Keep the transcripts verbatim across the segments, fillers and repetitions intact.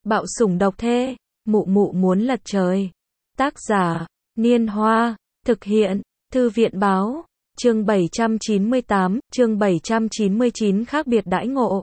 Bạo sủng độc thê, mụ mụ muốn lật trời. Tác giả, Niên Hoa, thực hiện, Thư viện báo, chương bảy trăm chín mươi tám, chương bảy trăm chín mươi chín khác biệt đãi ngộ.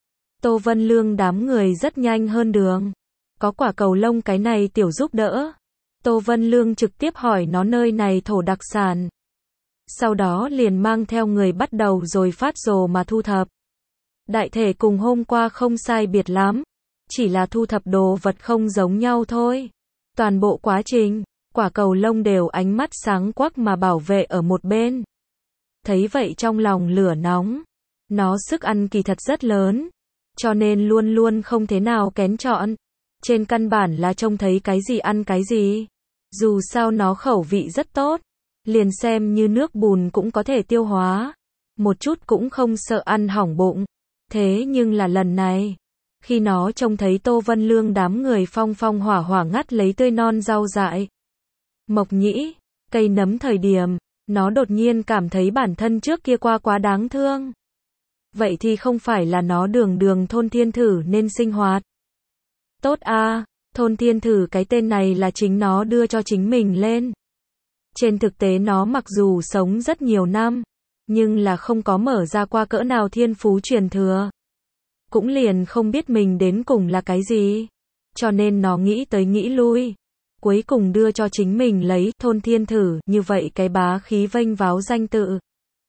Tô Vân Lương đám người rất nhanh hơn đường. Có quả cầu lông cái này tiểu giúp đỡ. Tô Vân Lương trực tiếp hỏi nó nơi này thổ đặc sản. Sau đó liền mang theo người bắt đầu rồi phát rồ mà thu thập. Đại thể cùng hôm qua không sai biệt lắm. Chỉ là thu thập đồ vật không giống nhau thôi. Toàn bộ quá trình, quả cầu lông đều ánh mắt sáng quắc mà bảo vệ ở một bên. Thấy vậy trong lòng lửa nóng. Nó sức ăn kỳ thật rất lớn. Cho nên luôn luôn không thế nào kén chọn. Trên căn bản là trông thấy cái gì ăn cái gì. Dù sao nó khẩu vị rất tốt. Liền xem như nước bùn cũng có thể tiêu hóa. Một chút cũng không sợ ăn hỏng bụng. Thế nhưng là lần này, khi nó trông thấy Tô Vân Lương đám người phong phong hỏa hỏa ngắt lấy tươi non rau dại, mộc nhĩ, cây nấm thời điểm, nó đột nhiên cảm thấy bản thân trước kia qua quá đáng thương. Vậy thì không phải là nó đường đường thôn thiên thử nên sinh hoạt. Tốt a, thôn thiên thử cái tên này là chính nó đưa cho chính mình lên. Trên thực tế nó mặc dù sống rất nhiều năm, nhưng là không có mở ra qua cỡ nào thiên phú truyền thừa. Cũng liền không biết mình đến cùng là cái gì. Cho nên nó nghĩ tới nghĩ lui. Cuối cùng đưa cho chính mình lấy thôn thiên thử, như vậy cái bá khí vênh váo danh tự.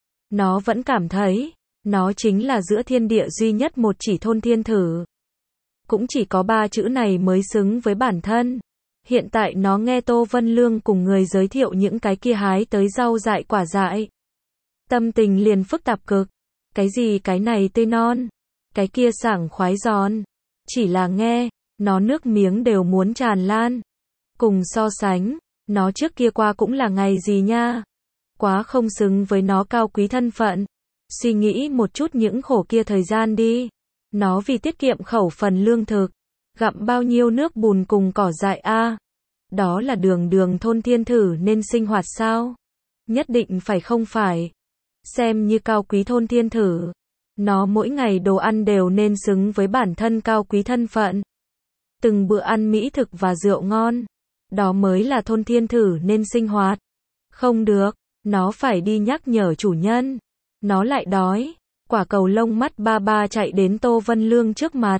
Nó vẫn cảm thấy, nó chính là giữa thiên địa duy nhất một chỉ thôn thiên thử. Cũng chỉ có ba chữ này mới xứng với bản thân. Hiện tại nó nghe Tô Vân Lương cùng người giới thiệu những cái kia hái tới rau dại quả dại. Tâm tình liền phức tạp cực. Cái gì cái này tươi non, cái kia sảng khoái giòn. Chỉ là nghe, nó nước miếng đều muốn tràn lan. Cùng so sánh, nó trước kia qua cũng là ngày gì nha. Quá không xứng với nó cao quý thân phận. Suy nghĩ một chút những khổ kia thời gian đi. Nó vì tiết kiệm khẩu phần lương thực, gặm bao nhiêu nước bùn cùng cỏ dại a. Đó là đường đường thôn thiên thử nên sinh hoạt sao? Nhất định phải không phải. Xem như cao quý thôn thiên thử. Nó mỗi ngày đồ ăn đều nên xứng với bản thân cao quý thân phận. Từng bữa ăn mỹ thực và rượu ngon. Đó mới là thôn thiên thử nên sinh hoạt. Không được, nó phải đi nhắc nhở chủ nhân. Nó lại đói. Quả cầu lông mắt ba ba chạy đến Tô Vân Lương trước mặt.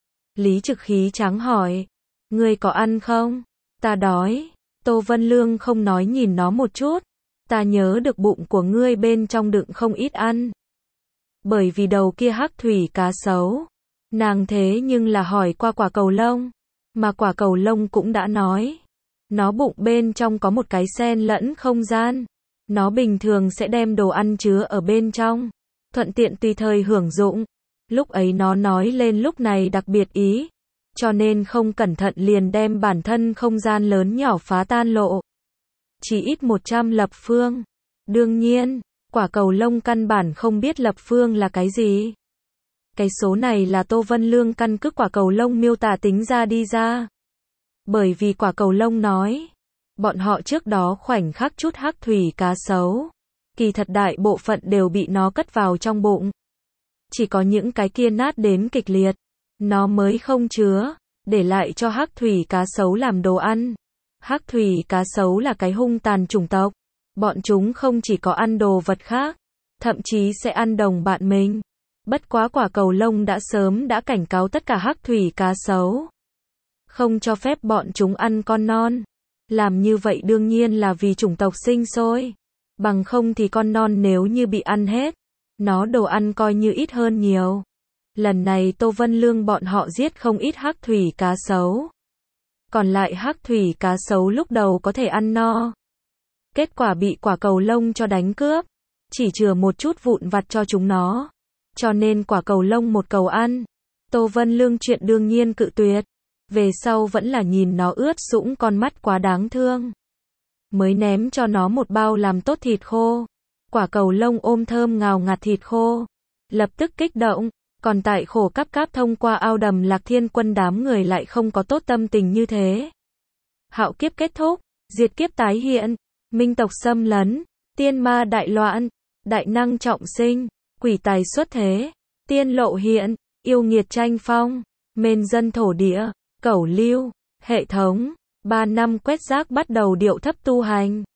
Lý Trực Khí trắng hỏi. Ngươi có ăn không? Ta đói. Tô Vân Lương không nói nhìn nó một chút. Ta nhớ được bụng của ngươi bên trong đựng không ít ăn. Bởi vì đầu kia hắc thủy cá sấu. Nàng thế nhưng là hỏi qua quả cầu lông. Mà quả cầu lông cũng đã nói. Nó bụng bên trong có một cái xen lẫn không gian. Nó bình thường sẽ đem đồ ăn chứa ở bên trong. Thuận tiện tùy thời hưởng dụng. Lúc ấy nó nói lên lúc này đặc biệt ý. Cho nên không cẩn thận liền đem bản thân không gian lớn nhỏ phá tan lộ. Chỉ ít một trăm lập phương. Đương nhiên, quả cầu lông căn bản không biết lập phương là cái gì. Cái số này là Tô Vân Lương căn cứ quả cầu lông miêu tả tính ra đi ra. Bởi vì quả cầu lông nói, bọn họ trước đó khoảnh khắc chút hắc thủy cá sấu. Kỳ thật đại bộ phận đều bị nó cất vào trong bụng. Chỉ có những cái kia nát đến kịch liệt. Nó mới không chứa, để lại cho hắc thủy cá sấu làm đồ ăn. Hắc thủy cá sấu là cái hung tàn chủng tộc. Bọn chúng không chỉ có ăn đồ vật khác, thậm chí sẽ ăn đồng bạn mình. Bất quá quả cầu lông đã sớm đã cảnh cáo tất cả hắc thủy cá sấu. Không cho phép bọn chúng ăn con non. Làm như vậy đương nhiên là vì chủng tộc sinh sôi. Bằng không thì con non nếu như bị ăn hết, nó đồ ăn coi như ít hơn nhiều. Lần này Tô Vân Lương bọn họ giết không ít hắc thủy cá sấu. Còn lại hắc thủy cá sấu lúc đầu có thể ăn no. Kết quả bị quả cầu lông cho đánh cướp. Chỉ chừa một chút vụn vặt cho chúng nó. Cho nên quả cầu lông một cầu ăn. Tô Vân Lương chuyện đương nhiên cự tuyệt. Về sau vẫn là nhìn nó ướt sũng con mắt quá đáng thương. Mới ném cho nó một bao làm tốt thịt khô. Quả cầu lông ôm thơm ngào ngạt thịt khô. Lập tức kích động. Còn tại khổ cắp cáp thông qua ao đầm Lạc Thiên Quân đám người lại không có tốt tâm tình như thế. Hạo kiếp kết thúc. Diệt kiếp tái hiện. Minh tộc xâm lấn. Tiên ma đại loạn. Đại năng trọng sinh. Quỷ tài xuất thế. Tiên lộ hiện. Yêu nghiệt tranh phong. Mên dân thổ địa. Cẩu Lưu, hệ thống, ba năm quét rác bắt đầu điệu thấp tu hành.